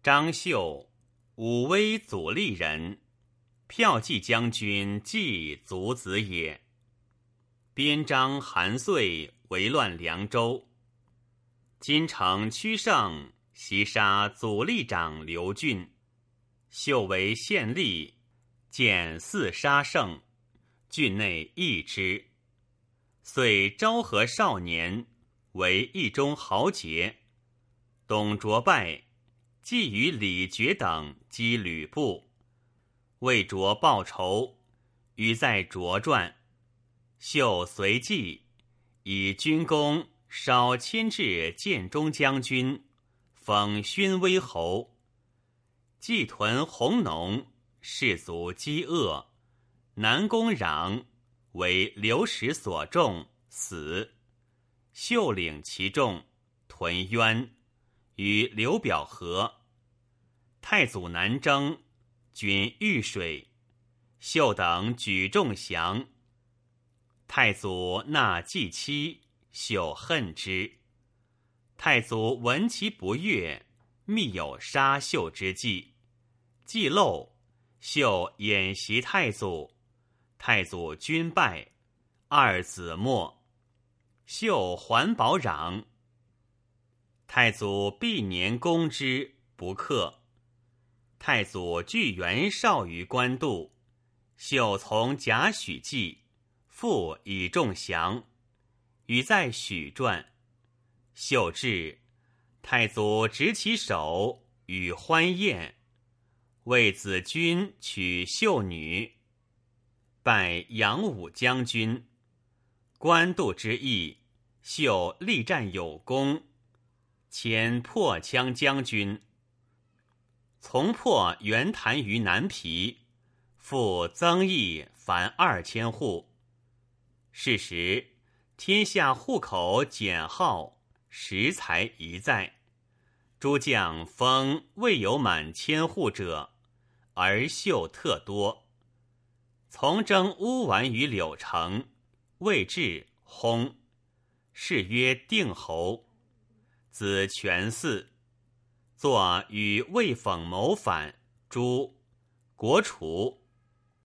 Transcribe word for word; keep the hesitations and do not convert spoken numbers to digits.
张绣，武威祖历人，骠骑将军季族子也。边章韩遂为乱凉州，金城屈胜袭杀祖历长刘俊，绣为县吏，见四杀胜，郡内异之。遂昭和少年，为义中豪杰。董卓败，既与李傕等击吕布，为卓报仇，语在卓传。绣随即以军功稍迁至建中将军，封勋威侯。季屯弘农，士卒饥饿，南宫壤为流矢所中，死。绣领其众，屯渊，与刘表合。太祖南征，军豫水，绣等举众降。太祖纳季妻，绣恨之。太祖闻其不悦，密有杀绣之计。既漏，绣演袭太祖，太祖军败，二子没。绣还保壤。太祖毕年攻之，不克。太祖据袁绍于官渡，绣从贾诩计，复以众降，语在许传。绣至，太祖执其手，与欢宴，为子君娶绣女，拜扬武将军。官渡之役，绣力战有功，迁破羌将军。从破袁谭于南皮，复增邑凡二千户。是时，天下户口减号，食财宜在。诸将封未有满千户者，而绣特多。从征乌丸于柳城，未至，薨，谥曰定侯。子权嗣，作与魏讽谋反，诛，国除。